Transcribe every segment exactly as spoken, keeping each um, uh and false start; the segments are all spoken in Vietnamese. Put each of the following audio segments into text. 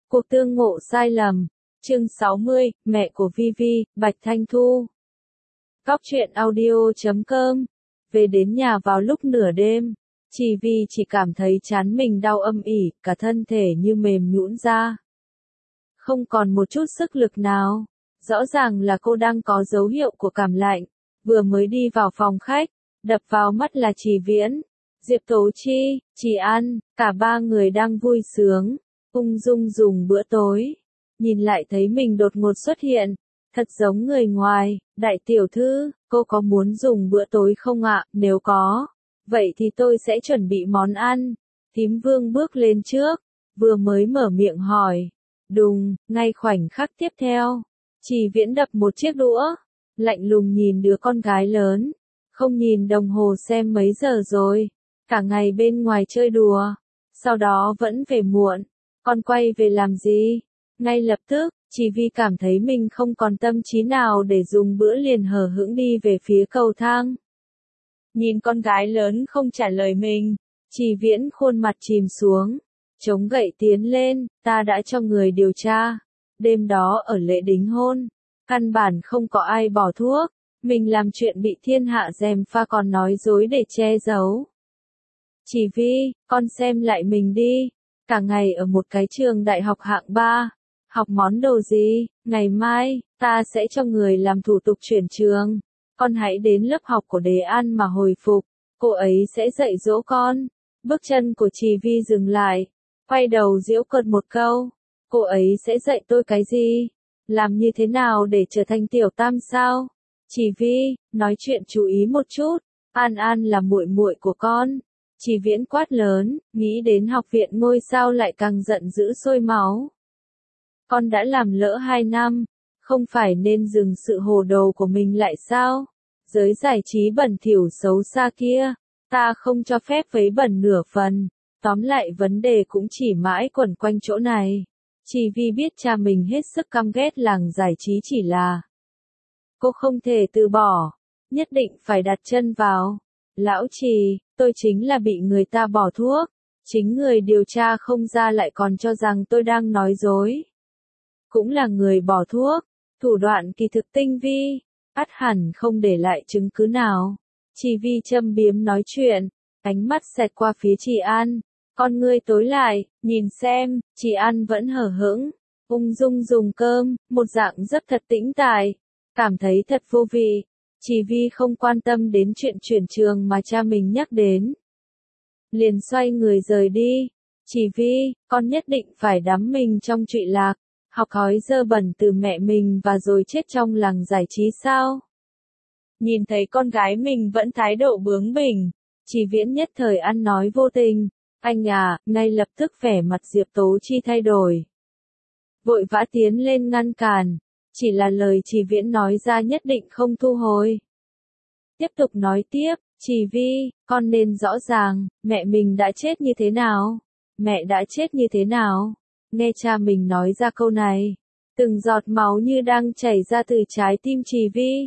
Cuộc tương ngộ sai lầm. Chương sáu mươi, mẹ của Vi Vi, Bạch Thanh Thu. Cóc truyện audio chấm com. Về đến nhà vào lúc nửa đêm, Chi Vi chỉ cảm thấy trán mình đau âm ỉ, cả thân thể như mềm nhũn ra. Không còn một chút sức lực nào. Rõ ràng là cô đang có dấu hiệu của cảm lạnh. Vừa mới đi vào phòng khách, đập vào mắt là Trì Viễn, Diệp Tố Chi, Trì An, cả ba người đang vui sướng, ung dung dùng bữa tối. Nhìn lại thấy mình đột ngột xuất hiện, thật giống người ngoài. Đại tiểu thư, cô có muốn dùng bữa tối không ạ? Nếu có, vậy thì tôi sẽ chuẩn bị món ăn. Thím Vương bước lên trước, vừa mới mở miệng hỏi. Đùng, ngay khoảnh khắc tiếp theo, Trì Viễn đập một chiếc đũa, lạnh lùng nhìn đứa con gái lớn, không nhìn đồng hồ xem mấy giờ rồi, cả ngày bên ngoài chơi đùa, sau đó vẫn về muộn, con quay về làm gì? Ngay lập tức, Trì Vi cảm thấy mình không còn tâm trí nào để dùng bữa, liền hờ hững đi về phía cầu thang. Nhìn con gái lớn không trả lời mình, Trì Viễn khuôn mặt chìm xuống, chống gậy tiến lên, ta đã cho người điều tra. Đêm đó ở lễ đính hôn, căn bản không có ai bỏ thuốc, mình làm chuyện bị thiên hạ gièm pha còn nói dối để che giấu. Trì Vi, con xem lại mình đi, cả ngày ở một cái trường đại học hạng ba, học món đồ gì? Ngày mai, ta sẽ cho người làm thủ tục chuyển trường, con hãy đến lớp học của Đề An mà hồi phục, cô ấy sẽ dạy dỗ con. Bước chân của Trì Vi dừng lại, quay đầu giễu cợt một câu, cô ấy sẽ dạy tôi cái gì? Làm như thế nào để trở thành tiểu tam sao? Trì Vi, nói chuyện chú ý một chút, An An là muội muội của con. Trì Viễn quát lớn, nghĩ đến học viện ngôi sao lại càng giận dữ sôi máu. Con đã làm lỡ hai năm, không phải nên dừng sự hồ đồ của mình lại sao? Giới giải trí bẩn thỉu xấu xa kia, ta không cho phép vấy bẩn nửa phần. Tóm lại vấn đề cũng chỉ mãi quẩn quanh chỗ này. Trì Vi biết cha mình hết sức căm ghét làng giải trí, chỉ là cô không thể từ bỏ, nhất định phải đặt chân vào. Lão Trì, tôi chính là bị người ta bỏ thuốc, chính người điều tra không ra lại còn cho rằng tôi đang nói dối. Cũng là người bỏ thuốc, thủ đoạn kỳ thực tinh vi, ắt hẳn không để lại chứng cứ nào. Trì Vi châm biếm nói chuyện, ánh mắt xẹt qua phía Trì An, con ngươi tối lại, nhìn xem. Trì An vẫn hờ hững, ung dung dùng cơm, một dạng rất thật tĩnh tại, cảm thấy thật vô vị. Trì Vi không quan tâm đến chuyện chuyển trường mà cha mình nhắc đến, liền xoay người rời đi. Trì Vi, con nhất định phải đắm mình trong trụy lạc, học hói dơ bẩn từ mẹ mình và rồi chết trong làng giải trí sao? Nhìn thấy con gái mình vẫn thái độ bướng bỉnh, Trì Viễn nhất thời ăn nói vô tình. Anh à, ngay lập tức vẻ mặt Diệp Tố Chi thay đổi, vội vã tiến lên ngăn cản, chỉ là lời Trì Viễn nói ra nhất định không thu hồi. Tiếp tục nói tiếp, Trì Vi, con nên rõ ràng, mẹ mình đã chết như thế nào? Mẹ đã chết như thế nào? Nghe cha mình nói ra câu này, từng giọt máu như đang chảy ra từ trái tim Trì Vi.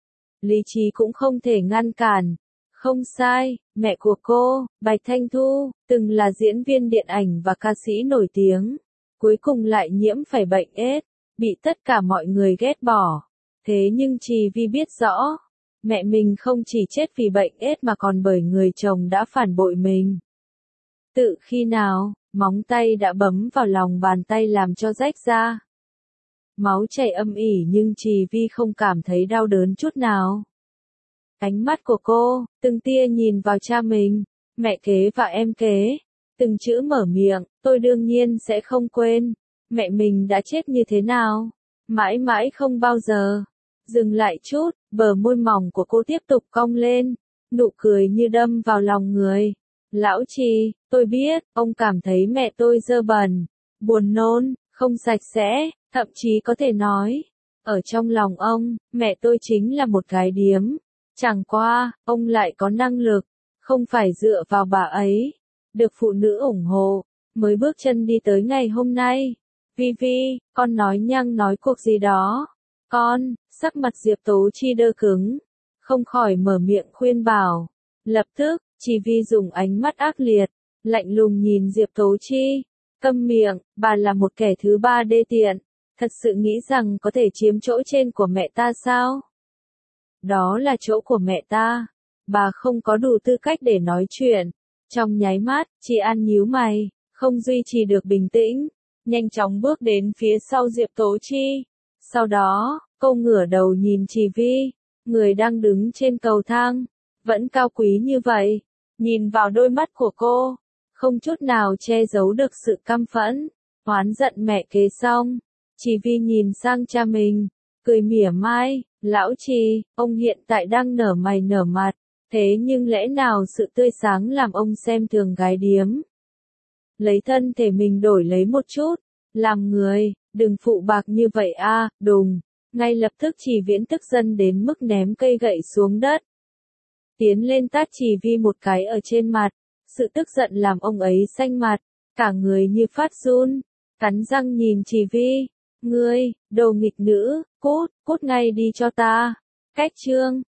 Lý trí cũng không thể ngăn cản. Không sai, mẹ của cô, Bạch Thanh Thu, từng là diễn viên điện ảnh và ca sĩ nổi tiếng, cuối cùng lại nhiễm phải bệnh ết, bị tất cả mọi người ghét bỏ. Thế nhưng Trì Vi biết rõ, mẹ mình không chỉ chết vì bệnh ết mà còn bởi người chồng đã phản bội mình. Tự khi nào, móng tay đã bấm vào lòng bàn tay làm cho rách ra. Máu chảy âm ỉ nhưng Trì Vi không cảm thấy đau đớn chút nào. Ánh mắt của cô, từng tia nhìn vào cha mình, mẹ kế và em kế, từng chữ mở miệng, tôi đương nhiên sẽ không quên, mẹ mình đã chết như thế nào, mãi mãi không bao giờ. Dừng lại chút, bờ môi mỏng của cô tiếp tục cong lên, nụ cười như đâm vào lòng người. Lão Trì, tôi biết, ông cảm thấy mẹ tôi dơ bẩn, buồn nôn, không sạch sẽ, thậm chí có thể nói, ở trong lòng ông, mẹ tôi chính là một cái điếm. Chẳng qua, ông lại có năng lực, không phải dựa vào bà ấy, được phụ nữ ủng hộ, mới bước chân đi tới ngày hôm nay. Vi Vi, con nói nhăng nói cuộc gì đó. Con, sắc mặt Diệp Tố Chi đơ cứng, không khỏi mở miệng khuyên bảo. Lập tức, Trì Vi dùng ánh mắt ác liệt, lạnh lùng nhìn Diệp Tố Chi. Câm miệng, bà là một kẻ thứ ba đê tiện, thật sự nghĩ rằng có thể chiếm chỗ trên của mẹ ta sao? Đó là chỗ của mẹ ta, bà không có đủ tư cách để nói chuyện. Trong nháy mắt, chị An nhíu mày, không duy trì được bình tĩnh, nhanh chóng bước đến phía sau Diệp Tố Chi. Sau đó, cô ngửa đầu nhìn chị Vi, người đang đứng trên cầu thang, vẫn cao quý như vậy, nhìn vào đôi mắt của cô, không chút nào che giấu được sự căm phẫn, oán giận mẹ kế xong. Chị Vi nhìn sang cha mình, cười mỉa mai, lão Trì, ông hiện tại đang nở mày nở mặt, thế nhưng lẽ nào sự tươi sáng làm ông xem thường gái điếm? Lấy thân thể mình đổi lấy một chút, làm người, đừng phụ bạc như vậy a, đùng. Ngay lập tức Chỉ Viễn tức giận đến mức ném cây gậy xuống đất. Tiến lên tát Chỉ Vi một cái ở trên mặt, sự tức giận làm ông ấy xanh mặt, cả người như phát run, cắn răng nhìn Chỉ Vi, ngươi, đồ nghịch nữ, cút, cút ngay đi cho ta. Cách chương